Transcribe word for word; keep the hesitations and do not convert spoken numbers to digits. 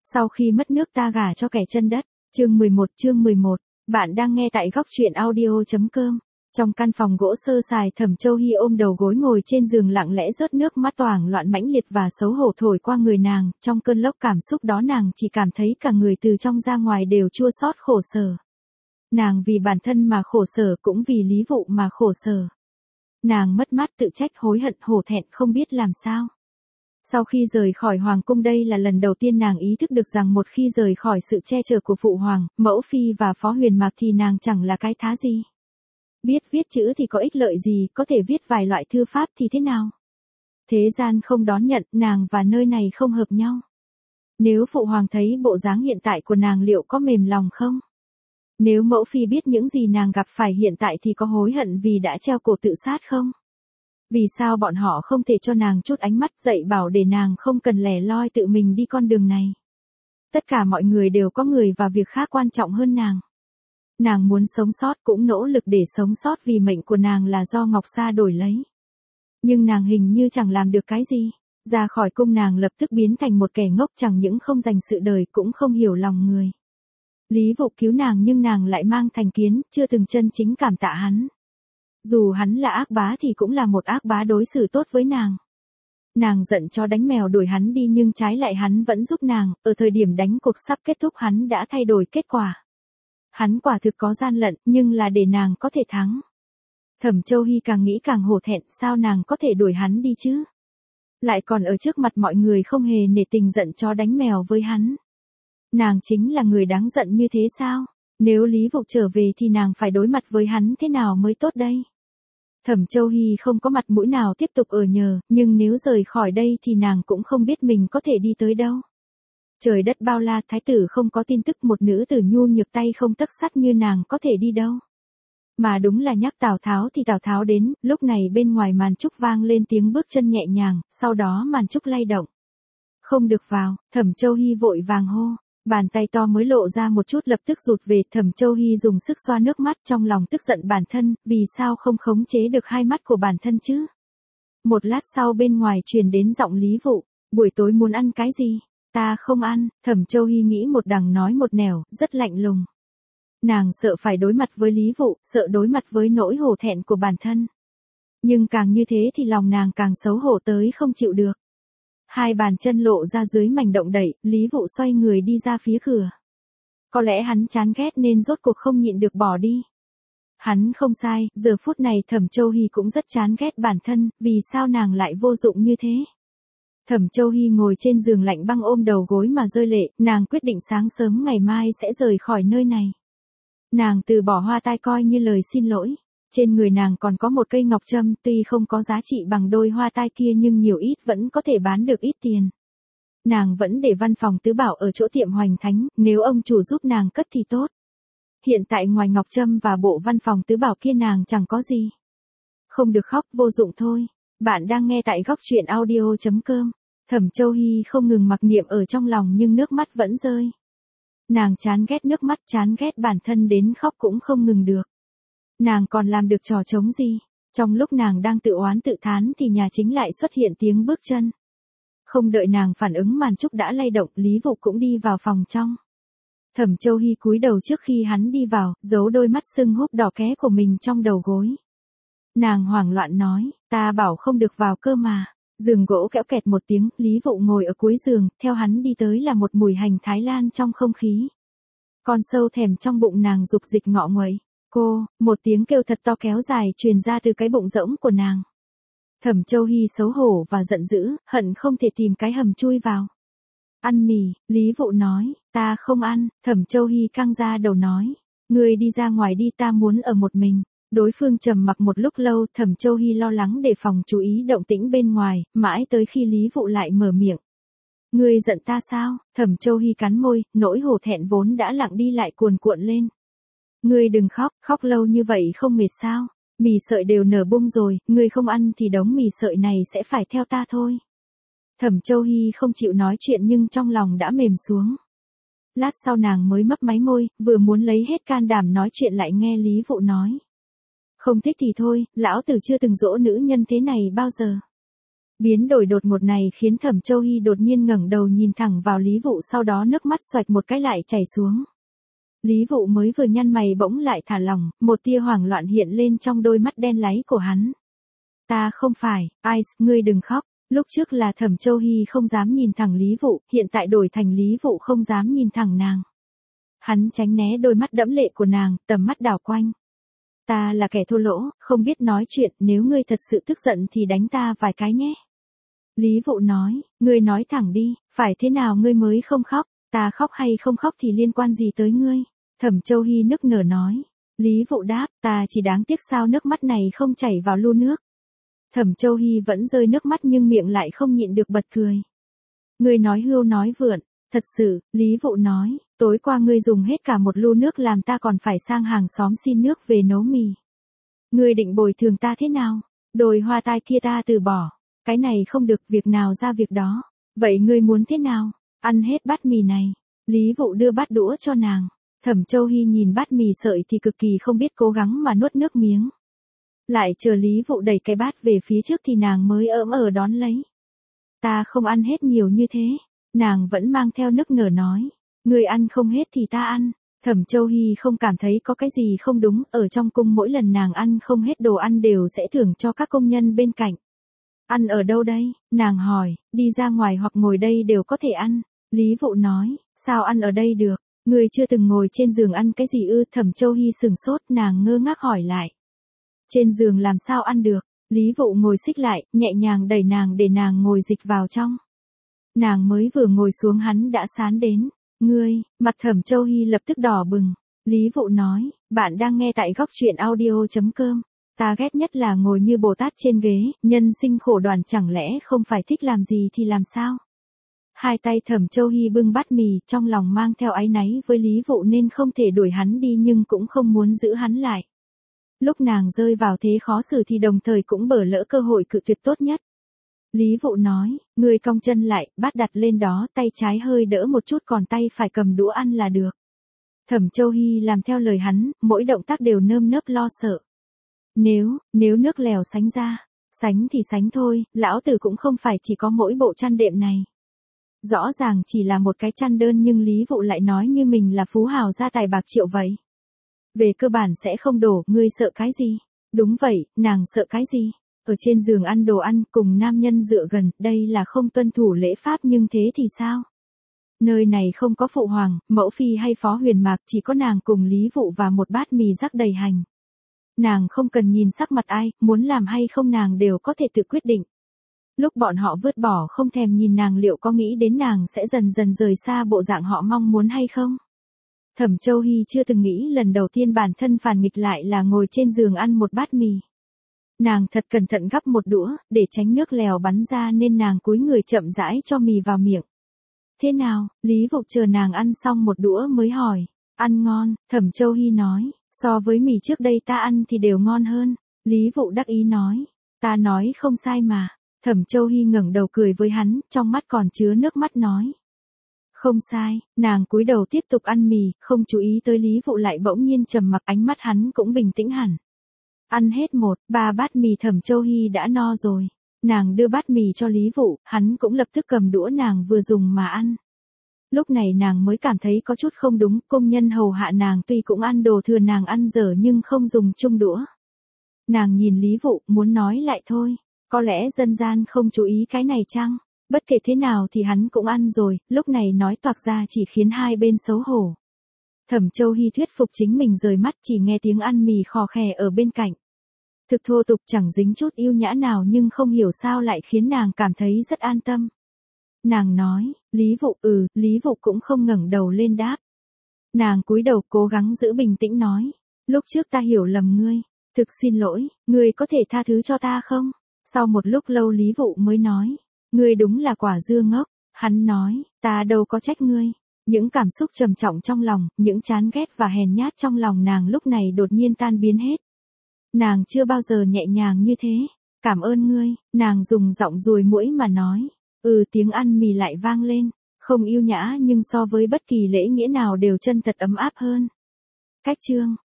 Sau khi mất nước ta gả cho kẻ chân đất. Chương mười một, chương mười một. Bạn đang nghe tại góc truyện audio chấm com. Trong căn phòng gỗ sơ sài, Thẩm Châu Hy ôm đầu gối ngồi trên giường lặng lẽ rớt nước mắt toảng loạn mãnh liệt và xấu hổ thổi qua người nàng, trong cơn lốc cảm xúc đó nàng chỉ cảm thấy cả người từ trong ra ngoài đều chua xót khổ sở. Nàng vì bản thân mà khổ sở, cũng vì Lý Vụ mà khổ sở. Nàng mất mát, tự trách, hối hận, hổ thẹn không biết làm sao. Sau khi rời khỏi hoàng cung, đây là lần đầu tiên nàng ý thức được rằng một khi rời khỏi sự che chở của phụ hoàng, mẫu phi và phó huyền mạc thì nàng chẳng là cái thá gì. Biết viết chữ thì có ích lợi gì, có thể viết vài loại thư pháp thì thế nào? Thế gian không đón nhận, nàng và nơi này không hợp nhau. Nếu phụ hoàng thấy bộ dáng hiện tại của nàng liệu có mềm lòng không? Nếu mẫu phi biết những gì nàng gặp phải hiện tại thì có hối hận vì đã treo cổ tự sát không? Vì sao bọn họ không thể cho nàng chút ánh mắt dạy bảo để nàng không cần lẻ loi tự mình đi con đường này? Tất cả mọi người đều có người và việc khác quan trọng hơn nàng. Nàng muốn sống sót, cũng nỗ lực để sống sót vì mệnh của nàng là do Ngọc Sa đổi lấy. Nhưng nàng hình như chẳng làm được cái gì. Ra khỏi cung nàng lập tức biến thành một kẻ ngốc, chẳng những không dành sự đời cũng không hiểu lòng người. Lý Vụ cứu nàng nhưng nàng lại mang thành kiến, chưa từng chân chính cảm tạ hắn. Dù hắn là ác bá thì cũng là một ác bá đối xử tốt với nàng. Nàng giận chó đánh mèo đuổi hắn đi nhưng trái lại hắn vẫn giúp nàng, ở thời điểm đánh cuộc sắp kết thúc hắn đã thay đổi kết quả. Hắn quả thực có gian lận, nhưng là để nàng có thể thắng. Thẩm Châu Hy càng nghĩ càng hổ thẹn, sao nàng có thể đuổi hắn đi chứ? Lại còn ở trước mặt mọi người không hề nể tình giận chó đánh mèo với hắn. Nàng chính là người đáng giận như thế sao? Nếu Lý Vụ trở về thì nàng phải đối mặt với hắn thế nào mới tốt đây? Thẩm Châu Hy không có mặt mũi nào tiếp tục ở nhờ, nhưng nếu rời khỏi đây thì nàng cũng không biết mình có thể đi tới đâu. Trời đất bao la, thái tử không có tin tức, một nữ tử nhu nhược tay không tấc sắt như nàng có thể đi đâu. Mà đúng là nhắc Tào Tháo thì Tào Tháo đến, lúc này bên ngoài màn trúc vang lên tiếng bước chân nhẹ nhàng, sau đó màn trúc lay động. Không được vào, Thẩm Châu Hy vội vàng hô. Bàn tay to mới lộ ra một chút lập tức rụt về, Thẩm Châu Hy dùng sức xoa nước mắt trong lòng tức giận bản thân, vì sao không khống chế được hai mắt của bản thân chứ? Một lát sau bên ngoài truyền đến giọng Lý Vụ, buổi tối muốn ăn cái gì? Ta không ăn, Thẩm Châu Hy nghĩ một đằng nói một nẻo, rất lạnh lùng. Nàng sợ phải đối mặt với Lý Vụ, sợ đối mặt với nỗi hổ thẹn của bản thân. Nhưng càng như thế thì lòng nàng càng xấu hổ tới không chịu được. Hai bàn chân lộ ra dưới mảnh động đẩy, Lý Vụ xoay người đi ra phía cửa. Có lẽ hắn chán ghét nên rốt cuộc không nhịn được bỏ đi. Hắn không sai, giờ phút này Thẩm Châu Hy cũng rất chán ghét bản thân, vì sao nàng lại vô dụng như thế. Thẩm Châu Hy ngồi trên giường lạnh băng ôm đầu gối mà rơi lệ, nàng quyết định sáng sớm ngày mai sẽ rời khỏi nơi này. Nàng từ bỏ hoa tai coi như lời xin lỗi. Trên người nàng còn có một cây ngọc trâm, tuy không có giá trị bằng đôi hoa tai kia nhưng nhiều ít vẫn có thể bán được ít tiền. Nàng vẫn để văn phòng tứ bảo ở chỗ tiệm Hoành Thánh, nếu ông chủ giúp nàng cất thì tốt. Hiện tại ngoài ngọc trâm và bộ văn phòng tứ bảo kia nàng chẳng có gì. Không được khóc, vô dụng thôi. Bạn đang nghe tại góc truyện audio chấm com. Thẩm Châu Hy không ngừng mặc niệm ở trong lòng nhưng nước mắt vẫn rơi. Nàng chán ghét nước mắt, chán ghét bản thân đến khóc cũng không ngừng được. Nàng còn làm được trò trống gì? Trong lúc nàng đang tự oán tự thán thì nhà chính lại xuất hiện tiếng bước chân. Không đợi nàng phản ứng màn trúc đã lay động, Lý Vụ cũng đi vào phòng trong. Thẩm Châu Hy cúi đầu trước khi hắn đi vào, giấu đôi mắt sưng húp đỏ ké của mình trong đầu gối. Nàng hoảng loạn nói, ta bảo không được vào cơ mà. Giường gỗ kẽo kẹt một tiếng, Lý Vụ ngồi ở cuối giường, theo hắn đi tới là một mùi hành Thái Lan trong không khí. Con sâu thèm trong bụng nàng dục dịch ngọ nguậy. Cô, một tiếng kêu thật to kéo dài truyền ra từ cái bụng rỗng của nàng. Thẩm Châu Hy xấu hổ và giận dữ, hận không thể tìm cái hầm chui vào. Ăn mì, Lý Vụ nói, ta không ăn, Thẩm Châu Hy căng ra đầu nói, ngươi đi ra ngoài đi, ta muốn ở một mình. Đối phương trầm mặc một lúc lâu, Thẩm Châu Hy lo lắng đề phòng chú ý động tĩnh bên ngoài, mãi tới khi Lý Vụ lại mở miệng. Ngươi giận ta sao? Thẩm Châu Hy cắn môi, nỗi hổ thẹn vốn đã lặng đi lại cuồn cuộn lên. Ngươi đừng khóc, khóc lâu như vậy không mệt sao? Mì sợi đều nở bung rồi, ngươi không ăn thì đống mì sợi này sẽ phải theo ta thôi. Thẩm Châu Hy không chịu nói chuyện nhưng trong lòng đã mềm xuống. Lát sau nàng mới mấp máy môi, vừa muốn lấy hết can đảm nói chuyện lại nghe Lý Vụ nói. Không thích thì thôi, lão tử chưa từng dỗ nữ nhân thế này bao giờ. Biến đổi đột ngột này khiến Thẩm Châu Hy đột nhiên ngẩng đầu nhìn thẳng vào Lý Vụ, sau đó nước mắt xoạch một cái lại chảy xuống. Lý Vụ mới vừa nhăn mày bỗng lại thả lỏng, một tia hoảng loạn hiện lên trong đôi mắt đen láy của hắn. Ta không phải, Ice, ngươi đừng khóc. Lúc trước là Thẩm Châu Hy không dám nhìn thẳng Lý Vụ, hiện tại đổi thành Lý Vụ không dám nhìn thẳng nàng. Hắn tránh né đôi mắt đẫm lệ của nàng, tầm mắt đảo quanh. Ta là kẻ thô lỗ, không biết nói chuyện, nếu ngươi thật sự tức giận thì đánh ta vài cái nhé. Lý Vụ nói, ngươi nói thẳng đi, phải thế nào ngươi mới không khóc, ta khóc hay không khóc thì liên quan gì tới ngươi. Thẩm Châu Hy nức nở nói. Lý Vụ đáp, ta chỉ đáng tiếc sao nước mắt này không chảy vào lu nước. Thẩm Châu Hy vẫn rơi nước mắt nhưng miệng lại không nhịn được bật cười. Ngươi nói hưu nói vượn, thật sự, Lý Vụ nói, tối qua ngươi dùng hết cả một lu nước làm ta còn phải sang hàng xóm xin nước về nấu mì. Ngươi định bồi thường ta thế nào? Đồi hoa tai kia ta từ bỏ, cái này không được, việc nào ra việc đó. Vậy ngươi muốn thế nào? Ăn hết bát mì này. Lý Vụ đưa bát đũa cho nàng. Thẩm Châu Hy nhìn bát mì sợi thì cực kỳ không biết cố gắng mà nuốt nước miếng. Lại chờ Lý Vụ đẩy cái bát về phía trước thì nàng mới ỡm ờ đón lấy. Ta không ăn hết nhiều như thế. Nàng vẫn mang theo nức nở nói. Người ăn không hết thì ta ăn. Thẩm Châu Hy không cảm thấy có cái gì không đúng. Ở trong cung mỗi lần nàng ăn không hết đồ ăn đều sẽ thưởng cho các công nhân bên cạnh. Ăn ở đâu đây? Nàng hỏi. Đi ra ngoài hoặc ngồi đây đều có thể ăn. Lý Vụ nói. Sao ăn ở đây được? Người chưa từng ngồi trên giường ăn cái gì ư? Thẩm Châu Hy sừng sốt, nàng ngơ ngác hỏi lại. Trên giường làm sao ăn được? Lý Vụ ngồi xích lại, nhẹ nhàng đẩy nàng để nàng ngồi dịch vào trong. Nàng mới vừa ngồi xuống hắn đã sán đến. Ngươi, mặt Thẩm Châu Hy lập tức đỏ bừng. Lý Vụ nói, bạn đang nghe tại góc truyện audio chấm com. Ta ghét nhất là ngồi như Bồ Tát trên ghế, nhân sinh khổ đoàn, chẳng lẽ không phải thích làm gì thì làm sao? Hai tay Thẩm Châu Hy bưng bát mì, trong lòng mang theo áy náy với Lý Vụ nên không thể đuổi hắn đi nhưng cũng không muốn giữ hắn lại. Lúc nàng rơi vào thế khó xử thì đồng thời cũng bỡ lỡ cơ hội cự tuyệt tốt nhất. Lý Vụ nói, người cong chân lại, bát đặt lên đó, tay trái hơi đỡ một chút còn tay phải cầm đũa ăn là được. Thẩm Châu Hy làm theo lời hắn, mỗi động tác đều nơm nớp lo sợ. Nếu, nếu nước lèo sánh ra, sánh thì sánh thôi, lão tử cũng không phải chỉ có mỗi bộ chăn đệm này. Rõ ràng chỉ là một cái chăn đơn nhưng Lý Vụ lại nói như mình là phú hào gia tài bạc triệu vậy. Về cơ bản sẽ không đổ, ngươi sợ cái gì? Đúng vậy, nàng sợ cái gì? Ở trên giường ăn đồ ăn cùng nam nhân dựa gần, đây là không tuân thủ lễ pháp nhưng thế thì sao? Nơi này không có phụ hoàng, mẫu phi hay phó huyền mạc, chỉ có nàng cùng Lý Vụ và một bát mì rắc đầy hành. Nàng không cần nhìn sắc mặt ai, muốn làm hay không nàng đều có thể tự quyết định. Lúc bọn họ vứt bỏ không thèm nhìn nàng liệu có nghĩ đến nàng sẽ dần dần rời xa bộ dạng họ mong muốn hay không? Thẩm Châu Hy chưa từng nghĩ lần đầu tiên bản thân phản nghịch lại là ngồi trên giường ăn một bát mì. Nàng thật cẩn thận gắp một đũa, để tránh nước lèo bắn ra nên nàng cúi người chậm rãi cho mì vào miệng. Thế nào? Lý Vụ chờ nàng ăn xong một đũa mới hỏi. Ăn ngon, Thẩm Châu Hy nói, so với mì trước đây ta ăn thì đều ngon hơn. Lý Vụ đắc ý nói, ta nói không sai mà. Thẩm Châu Hy ngẩng đầu cười với hắn, trong mắt còn chứa nước mắt nói. Không sai, nàng cúi đầu tiếp tục ăn mì, không chú ý tới Lý Vụ lại bỗng nhiên trầm mặc, ánh mắt hắn cũng bình tĩnh hẳn. Ăn hết một, ba bát mì Thẩm Châu Hy đã no rồi. Nàng đưa bát mì cho Lý Vụ, hắn cũng lập tức cầm đũa nàng vừa dùng mà ăn. Lúc này nàng mới cảm thấy có chút không đúng, công nhân hầu hạ nàng tuy cũng ăn đồ thừa nàng ăn dở nhưng không dùng chung đũa. Nàng nhìn Lý Vụ, muốn nói lại thôi. Có lẽ dân gian không chú ý cái này chăng? Bất kể thế nào thì hắn cũng ăn rồi, lúc này nói toạc ra chỉ khiến hai bên xấu hổ. Thẩm Châu Hy thuyết phục chính mình rời mắt, chỉ nghe tiếng ăn mì khò khè ở bên cạnh. Thực thô tục chẳng dính chút yêu nhã nào nhưng không hiểu sao lại khiến nàng cảm thấy rất an tâm. Nàng nói, Lý Vụ, ừ, Lý Vụ cũng không ngẩng đầu lên đáp. Nàng cúi đầu cố gắng giữ bình tĩnh nói, lúc trước ta hiểu lầm ngươi, thực xin lỗi, ngươi có thể tha thứ cho ta không? Sau một lúc lâu Lý Vụ mới nói, ngươi đúng là quả dưa ngốc. Hắn nói, ta đâu có trách ngươi. Những cảm xúc trầm trọng trong lòng, những chán ghét và hèn nhát trong lòng nàng lúc này đột nhiên tan biến hết. Nàng chưa bao giờ nhẹ nhàng như thế. Cảm ơn ngươi, nàng dùng giọng ruồi muỗi mà nói. Ừ, tiếng ăn mì lại vang lên, không yêu nhã nhưng so với bất kỳ lễ nghĩa nào đều chân thật ấm áp hơn. Cách chương